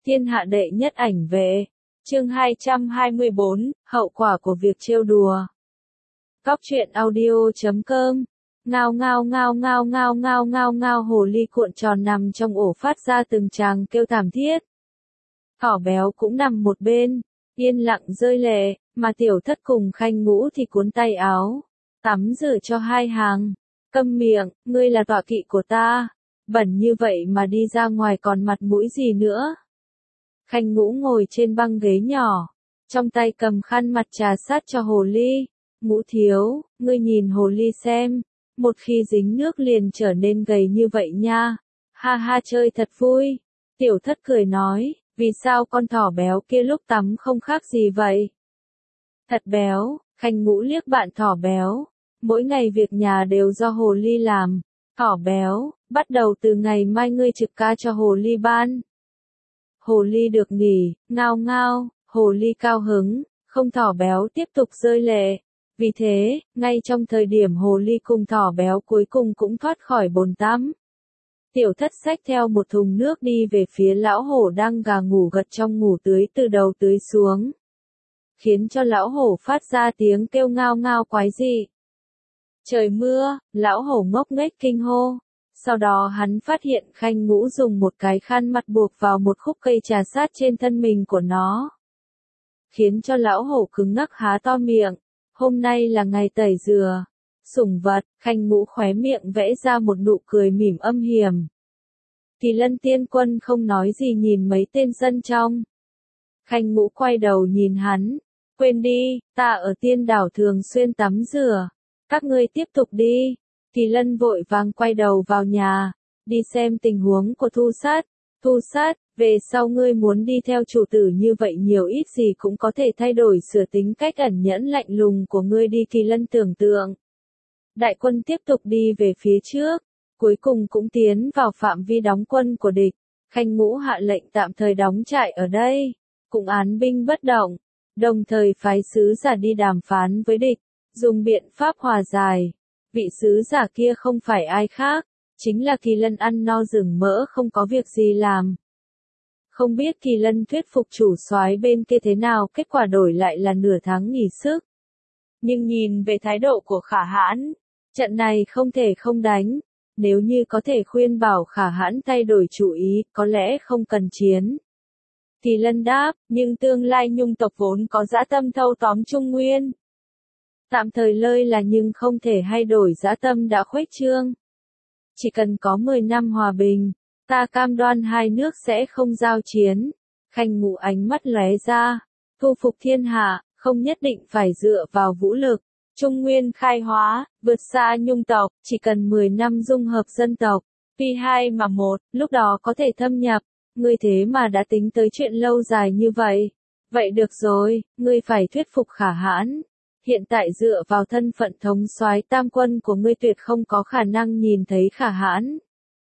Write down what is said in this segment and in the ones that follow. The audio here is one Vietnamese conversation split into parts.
Thiên hạ đệ nhất ảnh vệ. Chương 224, hậu quả của việc trêu đùa. Cóc truyện audio.com. Ngao ngao ngao ngao ngao ngao ngao ngao, hồ ly cuộn tròn nằm trong ổ phát ra từng tràng kêu thảm thiết. Thỏ béo cũng nằm một bên, yên lặng rơi lệ, mà tiểu thất cùng Khanh Ngũ thì cuốn tay áo, tắm rửa cho hai hàng. Câm miệng, ngươi là tọa kỵ của ta, bẩn như vậy mà đi ra ngoài còn mặt mũi gì nữa. Khanh Ngũ ngồi trên băng ghế nhỏ, trong tay cầm khăn mặt trà sát cho hồ ly. Ngũ thiếu, ngươi nhìn hồ ly xem, một khi dính nước liền trở nên gầy như vậy nha. Ha ha, chơi thật vui. Tiểu thất cười nói, vì sao con thỏ béo kia lúc tắm không khác gì vậy? Thật béo. Khanh Ngũ liếc bạn thỏ béo, mỗi ngày việc nhà đều do hồ ly làm. Thỏ béo, bắt đầu từ ngày mai ngươi trực ca cho hồ ly ban. Hồ ly được nghỉ, ngao ngao, hồ ly cao hứng, không thỏ béo tiếp tục rơi lệ. Vì thế, ngay trong thời điểm hồ ly cùng thỏ béo cuối cùng cũng thoát khỏi bồn tắm, tiểu thất xách theo một thùng nước đi về phía lão hổ đang gà ngủ gật trong ngủ tưới từ đầu tưới xuống, khiến cho lão hổ phát ra tiếng kêu ngao ngao quái dị. Trời mưa, lão hổ ngốc nghếch kinh hô. Sau đó hắn phát hiện Khanh Ngũ dùng một cái khăn mặt buộc vào một khúc cây trà sát trên thân mình của nó, khiến cho lão hổ cứng ngắc há to miệng. Hôm nay là ngày tẩy dừa sủng vật. Khanh Ngũ khóe miệng vẽ ra một nụ cười mỉm âm hiểm. Kỳ Lân tiên quân không nói gì nhìn mấy tên dân trong. Khanh Ngũ quay đầu nhìn hắn, quên đi, ta ở tiên đảo thường xuyên tắm rửa, các ngươi tiếp tục đi. Kỳ Lân vội vàng quay đầu vào nhà, đi xem tình huống của Thu Sát. Thu Sát, về sau ngươi muốn đi theo chủ tử như vậy nhiều ít gì cũng có thể thay đổi sửa tính cách ẩn nhẫn lạnh lùng của ngươi đi. Kỳ Lân tưởng tượng. Đại quân tiếp tục đi về phía trước, cuối cùng cũng tiến vào phạm vi đóng quân của địch. Khanh Ngũ hạ lệnh tạm thời đóng trại ở đây, cũng án binh bất động, đồng thời phái sứ giả đi đàm phán với địch, dùng biện pháp hòa giải. Vị sứ giả kia không phải ai khác, chính là Kỳ Lân ăn no rừng mỡ không có việc gì làm. Không biết Kỳ Lân thuyết phục chủ soái bên kia thế nào, kết quả đổi lại là nửa tháng nghỉ sức. Nhưng nhìn về thái độ của Khả Hãn, trận này không thể không đánh. Nếu như có thể khuyên bảo Khả Hãn thay đổi chủ ý, có lẽ không cần chiến. Kỳ Lân đáp, nhưng tương lai Nhung tộc vốn có dã tâm thâu tóm Trung Nguyên. Tạm thời lơi là nhưng không thể thay đổi dã tâm đã khuếch trương. Chỉ cần có 10 năm hòa bình, ta cam đoan hai nước sẽ không giao chiến. Khanh Ngũ ánh mắt lóe ra, thu phục thiên hạ, không nhất định phải dựa vào vũ lực. Trung Nguyên khai hóa, vượt xa Nhung tộc, chỉ cần 10 năm dung hợp dân tộc, phi hai mà một, lúc đó có thể thâm nhập. Ngươi thế mà đã tính tới chuyện lâu dài như vậy. Vậy được rồi, ngươi phải thuyết phục Khả Hãn. Hiện tại dựa vào thân phận thống soái tam quân của ngươi tuyệt không có khả năng nhìn thấy Khả Hãn.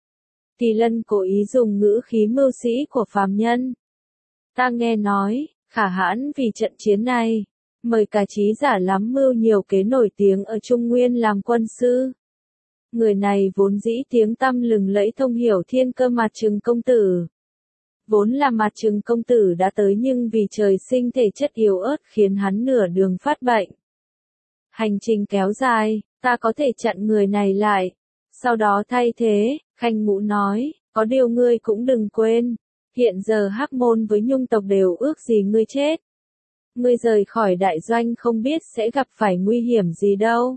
Kỳ Lân cố ý dùng ngữ khí mưu sĩ của phàm nhân. Ta nghe nói, Khả Hãn vì trận chiến này, mời cả trí giả lắm mưu nhiều kế nổi tiếng ở Trung Nguyên làm quân sư. Người này vốn dĩ tiếng tăm lừng lẫy thông hiểu thiên cơ Mạt Trừng công tử. Vốn là Mạt Trừng công tử đã tới nhưng vì trời sinh thể chất yếu ớt khiến hắn nửa đường phát bệnh. Hành trình kéo dài, ta có thể chặn người này lại, sau đó thay thế. Khanh Ngũ nói, có điều ngươi cũng đừng quên, hiện giờ Hắc Môn với Nhung tộc đều ước gì ngươi chết. Ngươi rời khỏi đại doanh không biết sẽ gặp phải nguy hiểm gì đâu.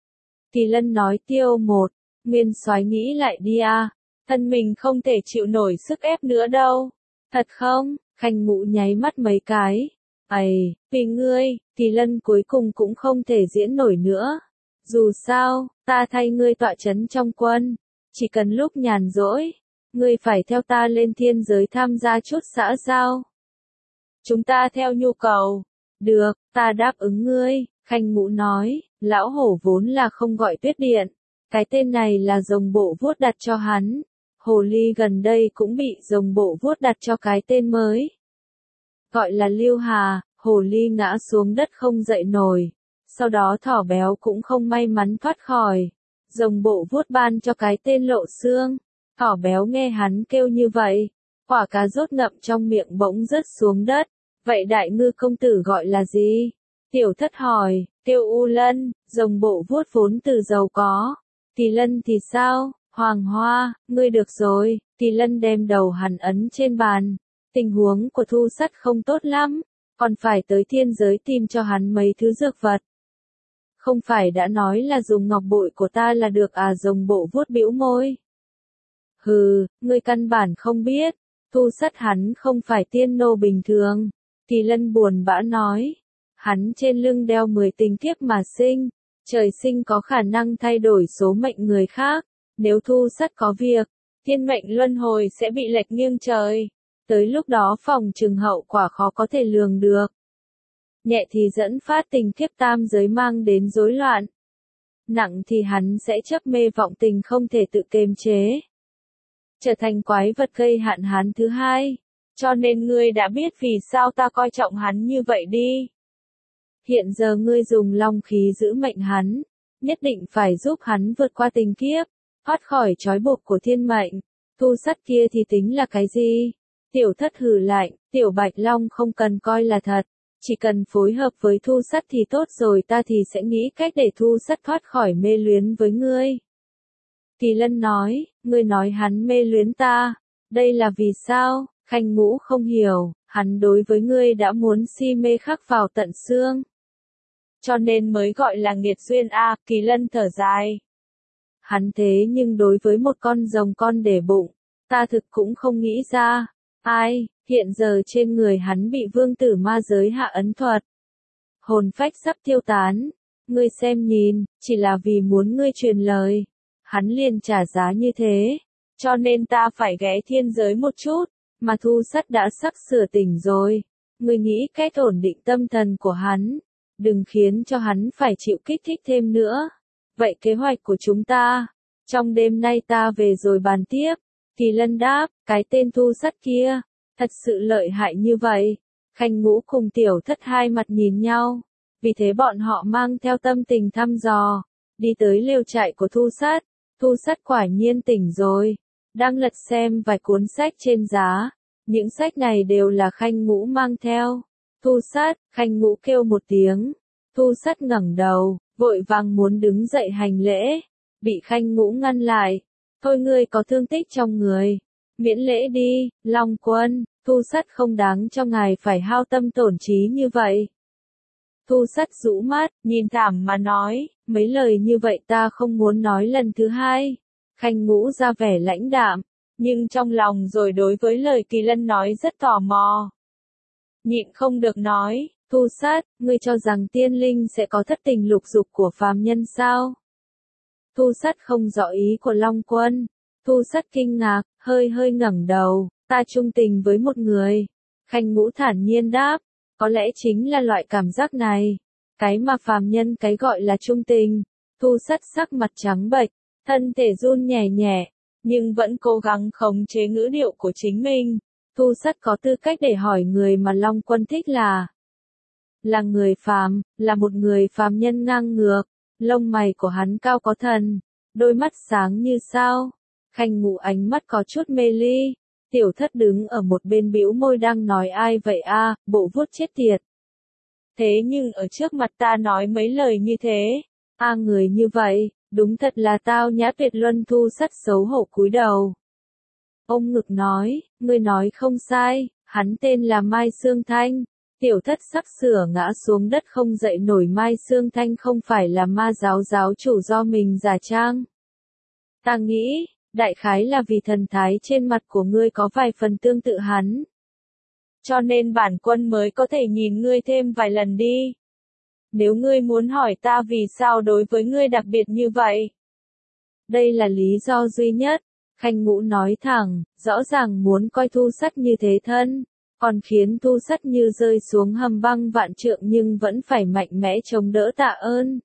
Kỳ Lân nói Tiêu một, nguyên soái nghĩ lại đi à, thân mình không thể chịu nổi sức ép nữa đâu. Thật không? Khanh Ngũ nháy mắt mấy cái. Ây, vì ngươi, Kỳ Lân cuối cùng cũng không thể diễn nổi nữa. Dù sao, ta thay ngươi tọa trấn trong quân, chỉ cần lúc nhàn rỗi, ngươi phải theo ta lên thiên giới tham gia chút xã giao. Chúng ta theo nhu cầu. Được, ta đáp ứng ngươi. Khanh Ngũ nói, lão hổ vốn là không gọi Tuyết Điện, cái tên này là rồng bộ vuốt đặt cho hắn. Hồ ly gần đây cũng bị rồng bộ vuốt đặt cho cái tên mới, gọi là Lưu Hà. Hồ ly ngã xuống đất không dậy nổi, sau đó thỏ béo cũng không may mắn thoát khỏi. Rồng bộ vuốt ban cho cái tên Lộ Xương. Thỏ béo nghe hắn kêu như vậy, Quả cà rốt ngậm trong miệng bỗng rớt xuống đất. Vậy đại ngư công tử gọi là gì? Tiểu thất hỏi. Tiêu U Lân, rồng bộ vuốt vốn từ giàu có. Tỷ Lân thì sao? Hoàng Hoa, ngươi được rồi. Tỷ Lân đem đầu hắn ấn trên bàn. Tình huống của Thu Sắt không tốt lắm, còn phải tới thiên giới tìm cho hắn mấy thứ dược vật. Không phải đã nói là dùng ngọc bội của ta là được à? Rồng bộ vuốt bĩu môi. Hừ, ngươi căn bản không biết. Thu Sắt hắn không phải tiên nô bình thường. Tỷ Lân buồn bã nói. Hắn trên lưng đeo 10 tình kiếp mà sinh. Trời sinh có khả năng thay đổi số mệnh người khác. Nếu Thu Sắt có việc, thiên mệnh luân hồi sẽ bị lệch nghiêng trời. Tới lúc đó phòng trừng hậu quả khó có thể lường được. Nhẹ thì dẫn phát tình kiếp tam giới mang đến rối loạn. Nặng thì hắn sẽ chấp mê vọng tình không thể tự kiềm chế. Trở thành quái vật gây hạn hán thứ hai. Cho nên ngươi đã biết vì sao ta coi trọng hắn như vậy đi. Hiện giờ ngươi dùng long khí giữ mệnh hắn. Nhất định phải giúp hắn vượt qua tình kiếp. Thoát khỏi trói buộc của thiên mệnh. Thu Sắt kia thì tính là cái gì? Tiểu thất hừ lạnh, Tiểu Bạch Long không cần coi là thật. Chỉ cần phối hợp với Thu Sắt thì tốt rồi, ta thì sẽ nghĩ cách để Thu Sắt thoát khỏi mê luyến với ngươi. Kỳ Lân nói, ngươi nói hắn mê luyến ta. Đây là vì sao? Khanh Ngũ không hiểu, hắn đối với ngươi đã muốn si mê khắc vào tận xương. Cho nên mới gọi là nghiệt duyên a. Kỳ Lân thở dài. Hắn thế nhưng đối với một con rồng con để bụng, ta thực cũng không nghĩ ra. Ai, hiện giờ trên người hắn bị vương tử ma giới hạ ấn thuật. Hồn phách sắp tiêu tán. Ngươi xem nhìn, chỉ là vì muốn ngươi truyền lời. Hắn liền trả giá như thế. Cho nên ta phải ghé thiên giới một chút. Mà Thu Sắt đã sắp sửa tỉnh rồi. Ngươi nghĩ cách ổn định tâm thần của hắn. Đừng khiến cho hắn phải chịu kích thích thêm nữa. Vậy kế hoạch của chúng ta. Trong đêm nay ta về rồi bàn tiếp. Kỳ Lân đáp, cái tên Thu Sắt kia. Thật sự lợi hại như vậy. Khanh Ngũ cùng Tiểu Thất hai mặt nhìn nhau. Vì thế bọn họ mang theo tâm tình thăm dò. Đi tới lều trại của Thu Sắt. Thu Sắt quả nhiên tỉnh rồi. Đang lật xem vài cuốn sách trên giá. Những sách này đều là Khanh Ngũ mang theo. Thu Sắt, Khanh Ngũ kêu một tiếng. Thu Sắt ngẩng đầu, vội vàng muốn đứng dậy hành lễ. Bị Khanh Ngũ ngăn lại. Thôi ngươi có thương tích trong người. Miễn lễ đi, Long Quân. Thu Sắt không đáng cho ngài phải hao tâm tổn trí như vậy. Thu Sắt rũ mắt, nhìn thảm mà nói. Mấy lời như vậy ta không muốn nói lần thứ hai. Khanh Ngũ ra vẻ lãnh đạm. Nhưng trong lòng rồi đối với lời Kỳ Lân nói rất tò mò. Nhịn không được nói, Thu Sắt, ngươi cho rằng tiên linh sẽ có thất tình lục dục của phàm nhân sao? Thu Sắt không rõ ý của Long Quân. Thu Sắt kinh ngạc, hơi ngẩng đầu, ta chung tình với một người. Khanh Ngũ thản nhiên đáp, có lẽ chính là loại cảm giác này. Cái mà phàm nhân cái gọi là chung tình. Thu Sắt sắc mặt trắng bệch, thân thể run nhẹ nhẹ, nhưng vẫn cố gắng khống chế ngữ điệu của chính mình. Thu Sắt có tư cách để hỏi người mà Long Quân thích là người phàm, là một người phàm nhân ngang ngược. Lông mày của hắn cao có thần, đôi mắt sáng như sao. Khanh Ngũ ánh mắt có chút mê ly. Tiểu Thất đứng ở một bên bĩu môi đang nói ai vậy a, bộ vuốt chết tiệt. Thế nhưng ở trước mặt ta nói mấy lời như thế, người như vậy, đúng thật là tao nhã tuyệt luân. Thu Sắt xấu hổ cúi đầu. Ông ngực nói, ngươi nói không sai, hắn tên là Mai Sương Thanh. Tiểu Thất sắp sửa ngã xuống đất không dậy nổi. Mai Sương Thanh không phải là ma giáo giáo chủ do mình giả trang. Ta nghĩ, đại khái là vì thần thái trên mặt của ngươi có vài phần tương tự hắn. Cho nên bản quân mới có thể nhìn ngươi thêm vài lần đi. Nếu ngươi muốn hỏi ta vì sao đối với ngươi đặc biệt như vậy. Đây là lý do duy nhất. Khanh Ngũ nói thẳng, rõ ràng muốn coi Thu Sắt như thế thân. Còn khiến Thu Sắt như rơi xuống hầm băng vạn trượng nhưng vẫn phải mạnh mẽ chống đỡ tạ ơn.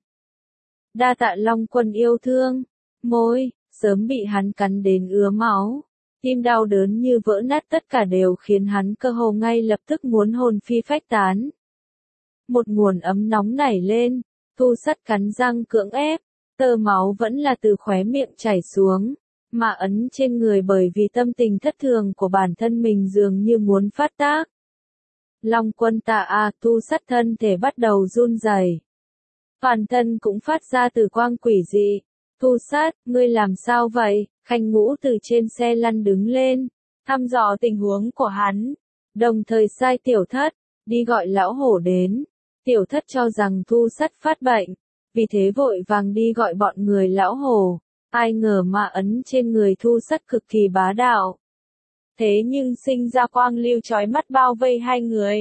Đa tạ Long Quân yêu thương. Môi, sớm bị hắn cắn đến ứa máu. Tim đau đớn như vỡ nát tất cả đều khiến hắn cơ hồ ngay lập tức muốn hồn phi phách tán. Một nguồn ấm nóng nảy lên. Thu Sắt cắn răng cưỡng ép. Tơ máu vẫn là từ khóe miệng chảy xuống. mà ấn trên người bởi vì tâm tình thất thường của bản thân mình dường như muốn phát tác. Long Quân ta thu sắt thân thể bắt đầu run rẩy. Toàn thân cũng phát ra từ quang quỷ dị. Thu sát, ngươi làm sao vậy? Khanh Ngũ từ trên xe lăn đứng lên, thăm dò tình huống của hắn, đồng thời sai Tiểu Thất, đi gọi lão hổ đến. Tiểu Thất cho rằng Thu sắt phát bệnh, vì thế vội vàng đi gọi bọn người lão hổ. Ai ngờ ma ấn trên người Thu sắt cực kỳ bá đạo. Thế nhưng sinh ra quang lưu chói mắt bao vây hai người.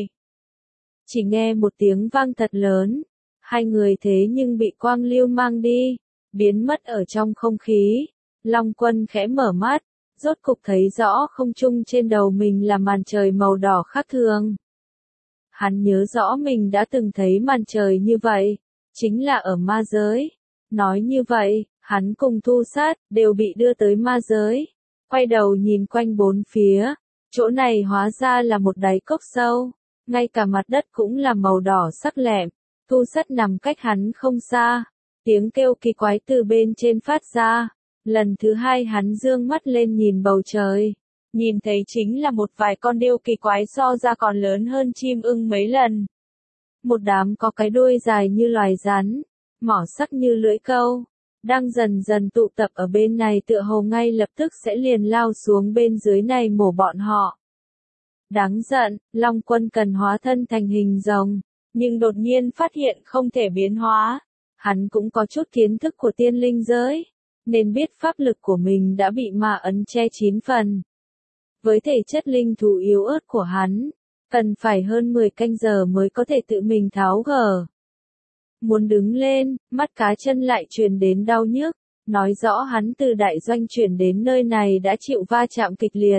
Chỉ nghe một tiếng vang thật lớn, hai người thế nhưng bị quang lưu mang đi, biến mất ở trong không khí. Long Quân khẽ mở mắt, rốt cục thấy rõ không trung trên đầu mình là màn trời màu đỏ khác thường. Hắn nhớ rõ mình đã từng thấy màn trời như vậy, chính là ở ma giới. Nói như vậy, hắn cùng Thu sát, đều bị đưa tới ma giới. Quay đầu nhìn quanh bốn phía, chỗ này hóa ra là một đáy cốc sâu, ngay cả mặt đất cũng là màu đỏ sắc lẹm. Thu sắt nằm cách hắn không xa, tiếng kêu kỳ quái từ bên trên phát ra. Lần thứ hai hắn dương mắt lên nhìn bầu trời, nhìn thấy chính là một vài con điêu kỳ quái so ra còn lớn hơn chim ưng mấy lần. Một đám có cái đuôi dài như loài rắn, mỏ sắc như lưỡi câu, đang dần dần tụ tập ở bên này tựa hồ ngay lập tức sẽ liền lao xuống bên dưới này mổ bọn họ. Đáng giận, Long Quân cần hóa thân thành hình rồng, nhưng đột nhiên phát hiện không thể biến hóa. Hắn cũng có chút kiến thức của tiên linh giới, nên biết pháp lực của mình đã bị ma ấn che 9 phần. Với thể chất linh thú yếu ớt của hắn, cần phải hơn 10 canh giờ mới có thể tự mình tháo gỡ. Muốn đứng lên, mắt cá chân lại truyền đến đau nhức, nói rõ hắn từ đại doanh chuyển đến nơi này đã chịu va chạm kịch liệt.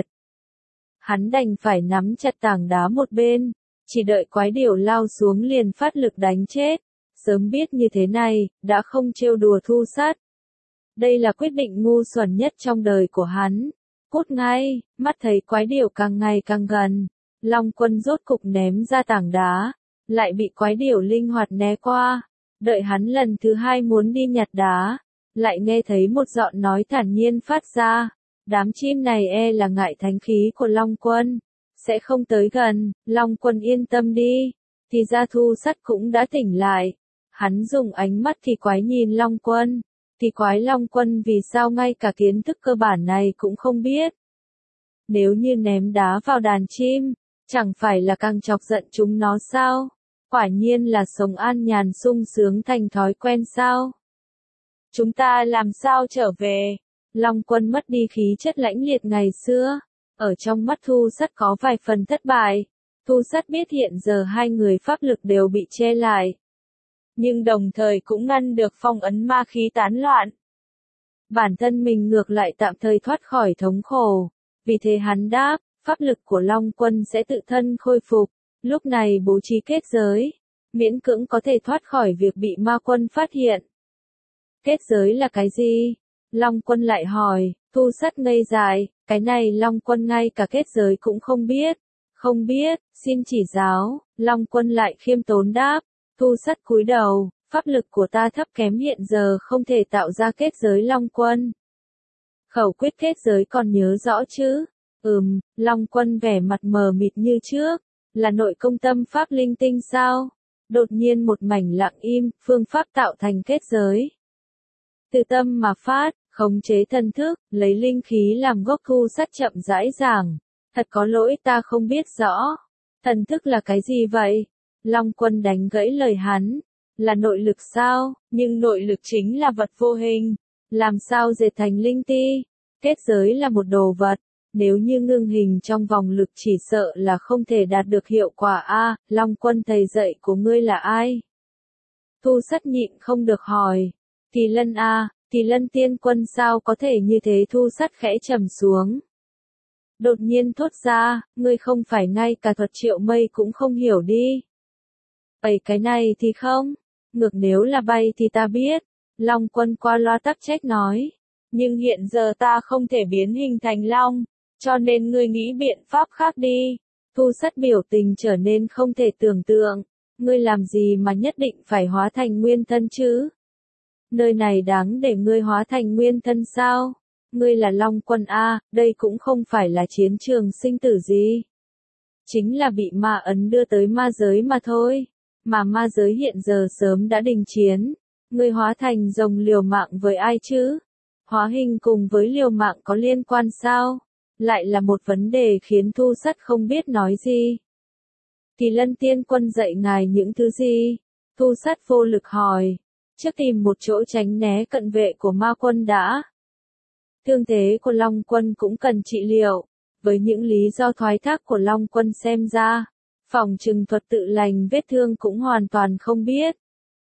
Hắn đành phải nắm chặt tảng đá một bên, chỉ đợi quái điểu lao xuống liền phát lực đánh chết. Sớm biết như thế này, đã không trêu đùa Thu sát. Đây là quyết định ngu xuẩn nhất trong đời của hắn. Cút ngay, mắt thấy quái điểu càng ngày càng gần. Long Quân rốt cục ném ra tảng đá, lại bị quái điểu linh hoạt né qua. Đợi hắn lần thứ hai muốn đi nhặt đá, lại nghe thấy một giọng nói thản nhiên phát ra. Đám chim này là ngại thánh khí của Long Quân, sẽ không tới gần. Long Quân yên tâm đi. Thì ra Thu sắt cũng đã tỉnh lại. Hắn dùng ánh mắt kỳ quái nhìn Long Quân. Kỳ quái Long Quân vì sao ngay cả kiến thức cơ bản này cũng không biết. Nếu như ném đá vào đàn chim, chẳng phải là càng chọc giận chúng nó sao? Quả nhiên là sống an nhàn sung sướng thành thói quen sao? Chúng ta làm sao trở về? Long Quân mất đi khí chất lãnh liệt ngày xưa. Ở trong mắt Thu sắt có vài phần thất bại. Thu sắt biết hiện giờ hai người pháp lực đều bị che lại, nhưng đồng thời cũng ngăn được phong ấn ma khí tán loạn. Bản thân mình ngược lại tạm thời thoát khỏi thống khổ, vì thế hắn đáp, pháp lực của Long Quân sẽ tự thân khôi phục, lúc này bố trí kết giới, miễn cưỡng có thể thoát khỏi việc bị ma quân phát hiện. Kết giới là cái gì? Long Quân lại hỏi. Thu sắt ngây dại, cái này Long Quân ngay cả kết giới cũng không biết. Không biết, xin chỉ giáo. Long Quân lại khiêm tốn đáp. Thu sắt cúi đầu, pháp lực của ta thấp kém hiện giờ không thể tạo ra kết giới Long Quân. Khẩu quyết kết giới còn nhớ rõ chứ? Long Quân vẻ mặt mờ mịt như trước, là nội công tâm pháp linh tinh sao? Đột nhiên một mảnh lặng im, phương pháp tạo thành kết giới. Từ tâm mà phát, khống chế thần thức, lấy linh khí làm gốc. Thu sắt chậm rãi giảng. Thật có lỗi ta không biết rõ. Thần thức là cái gì vậy? Long Quân đánh gãy lời hắn. Là nội lực sao? Nhưng nội lực chính là vật vô hình. Làm sao dệt thành linh ti? Kết giới là một đồ vật. Nếu như ngưng hình trong vòng lực chỉ sợ là không thể đạt được hiệu quả a. Long Quân thầy dạy của ngươi là ai? Thu sắt nhịn không được hỏi. Kỳ Lân a. Kỳ Lân tiên quân sao có thể như thế? Thu sắt khẽ trầm xuống. Đột nhiên thốt ra, ngươi không phải ngay cả thuật triệu mây cũng không hiểu đi. Vậy cái này thì không. Ngược nếu là bay thì ta biết. Long Quân qua loa tắc trách nói. Nhưng hiện giờ ta không thể biến hình thành long, cho nên ngươi nghĩ biện pháp khác đi. Thu sắt biểu tình trở nên không thể tưởng tượng. Ngươi làm gì mà nhất định phải hóa thành nguyên thân chứ? Nơi này đáng để ngươi hóa thành nguyên thân sao? Ngươi là Long Quân a, đây cũng không phải là chiến trường sinh tử gì. Chính là bị ma ấn đưa tới ma giới mà thôi. Mà ma giới hiện giờ sớm đã đình chiến. Ngươi hóa thành rồng liều mạng với ai chứ? Hóa hình cùng với liều mạng có liên quan sao? Lại là một vấn đề khiến Thu Sắt không biết nói gì. Kỳ Lân Tiên Quân dạy ngài những thứ gì? Thu Sắt vô lực hỏi. Trước tìm một chỗ tránh né cận vệ của ma quân đã. Thương thế của Long Quân cũng cần trị liệu. Với những lý do thoái thác của Long Quân xem ra, phòng trừng thuật tự lành vết thương cũng hoàn toàn không biết.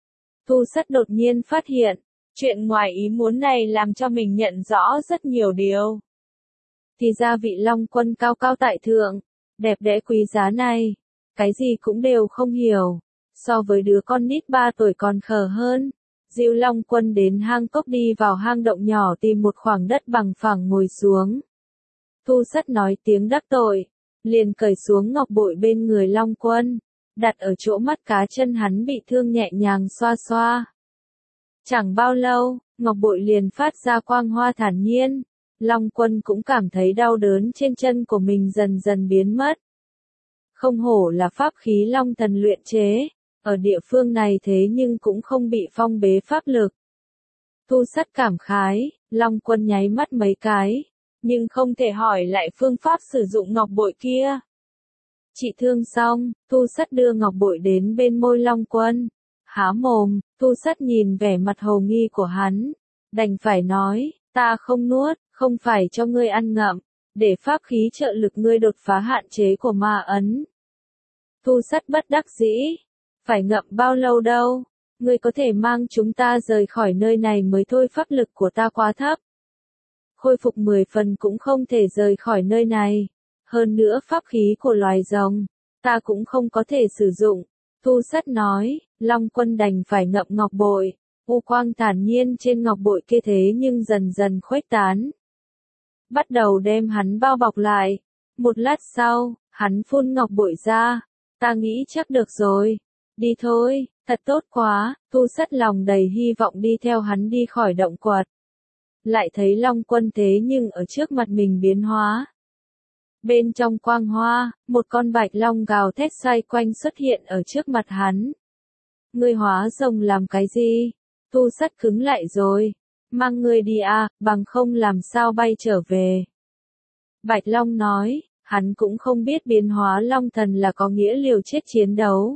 Thu Sắt đột nhiên phát hiện, chuyện ngoài ý muốn này làm cho mình nhận rõ rất nhiều điều. Thì ra vị Long Quân cao cao tại thượng, đẹp đẽ quý giá này, cái gì cũng đều không hiểu, so với đứa con nít 3 tuổi còn khờ hơn. Diêu Long Quân đến hang cốc đi vào hang động nhỏ tìm một khoảng đất bằng phẳng ngồi xuống. Thu Sắt nói tiếng đắc tội, liền cởi xuống ngọc bội bên người Long Quân, đặt ở chỗ mắt cá chân hắn bị thương nhẹ nhàng xoa xoa. Chẳng bao lâu, ngọc bội liền phát ra quang hoa thản nhiên, Long Quân cũng cảm thấy đau đớn trên chân của mình dần dần biến mất. Không hổ là pháp khí Long Thần luyện chế, ở địa phương này thế nhưng cũng không bị phong bế pháp lực. Thu Sắt cảm khái, Long Quân nháy mắt mấy cái, nhưng không thể hỏi lại phương pháp sử dụng ngọc bội kia. Trị thương xong, Thu Sắt đưa ngọc bội đến bên môi Long Quân. Há mồm, Thu Sắt nhìn vẻ mặt hồ nghi của hắn, đành phải nói, ta không nuốt, không phải cho ngươi ăn ngậm, để pháp khí trợ lực ngươi đột phá hạn chế của ma ấn. Thu Sắt bất đắc dĩ, phải ngậm bao lâu đâu, ngươi có thể mang chúng ta rời khỏi nơi này mới thôi, pháp lực của ta quá thấp. Khôi phục 10 phần cũng không thể rời khỏi nơi này. Hơn nữa pháp khí của loài rồng, ta cũng không có thể sử dụng. Thu Sắt nói, Long Quân đành phải ngậm ngọc bội. U quang thản nhiên trên ngọc bội kia thế nhưng dần dần khuếch tán. Bắt đầu đem hắn bao bọc lại. Một lát sau, hắn phun ngọc bội ra. Ta nghĩ chắc được rồi. Đi thôi, thật tốt quá. Thu Sắt lòng đầy hy vọng đi theo hắn đi khỏi động quật. Lại thấy Long Quân thế nhưng ở trước mặt mình biến hóa. Bên trong quang hoa, một con bạch long gào thét xoay quanh xuất hiện ở trước mặt hắn. Ngươi hóa rồng làm cái gì? Thu Sắt cứng lại rồi. Mang ngươi đi à, bằng không làm sao bay trở về. Bạch Long nói, hắn cũng không biết biến hóa Long Thần là có nghĩa liều chết chiến đấu.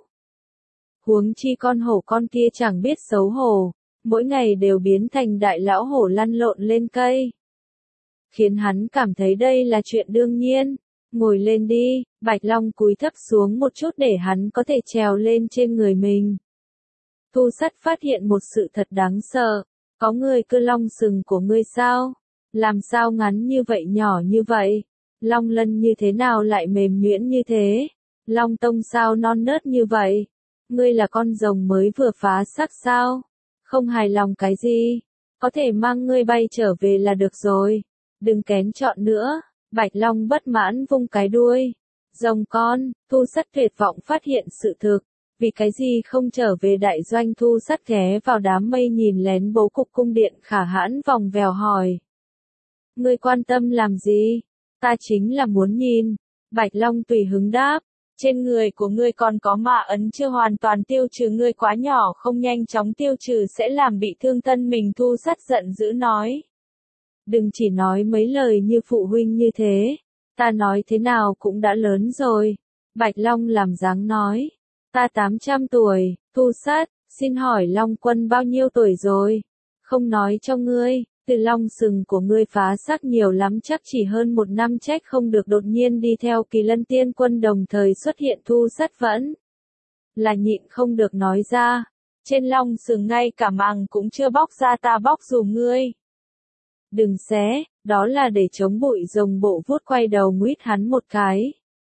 Huống chi con hổ con kia chẳng biết xấu hổ, mỗi ngày đều biến thành đại lão hổ lăn lộn lên cây. Khiến hắn cảm thấy đây là chuyện đương nhiên. Ngồi lên đi, Bạch Long cúi thấp xuống một chút để hắn có thể trèo lên trên người mình. Thu Sắt phát hiện một sự thật đáng sợ. Có người cưa long sừng của ngươi sao? Làm sao ngắn như vậy nhỏ như vậy? Long lân như thế nào lại mềm nhuyễn như thế? Long tông sao non nớt như vậy? Ngươi là con rồng mới vừa phá xác sao? Không hài lòng cái gì? Có thể mang ngươi bay trở về là được rồi. Đừng kén chọn nữa. Bạch Long bất mãn vung cái đuôi. Rồng con, Thu Sắt tuyệt vọng phát hiện sự thực. Vì cái gì không trở về đại doanh? Thu Sắt ghé vào đám mây nhìn lén bố cục cung điện khả hãn vòng vèo hỏi. Ngươi quan tâm làm gì? Ta chính là muốn nhìn. Bạch Long tùy hứng đáp. Trên người của ngươi còn có ma ấn chưa hoàn toàn tiêu trừ, ngươi quá nhỏ không nhanh chóng tiêu trừ sẽ làm bị thương thân mình. Thu Sắt giận dữ nói. Đừng chỉ nói mấy lời như phụ huynh như thế. Ta nói thế nào cũng đã lớn rồi. Bạch Long làm dáng nói. Ta 800 tuổi, Thu Sắt, xin hỏi Long Quân bao nhiêu tuổi rồi? Không nói cho ngươi, từ long sừng của ngươi phá xác nhiều lắm, chắc chỉ hơn 1 năm, trách không được đột nhiên đi theo Kỳ Lân Tiên Quân đồng thời xuất hiện. Thu Sắt vẫn là nhịn không được nói ra. Trên long sừng ngay cả màng cũng chưa bóc ra, ta bóc dùm ngươi. Đừng xé, đó là để chống bụi. Rồng bộ vuốt quay đầu nguyết hắn một cái.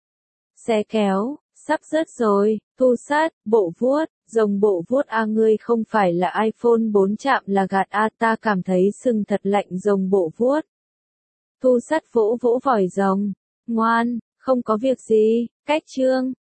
Xé kéo, sắp rớt rồi. Thu Sắt, bộ vuốt, rồng bộ vuốt a, ngươi không phải là iPhone 4 chạm là gạt a, ta cảm thấy sừng thật lạnh. Rồng bộ vuốt. Thu Sắt vỗ vỗ vòi rồng. Ngoan, không có việc gì. Cách chương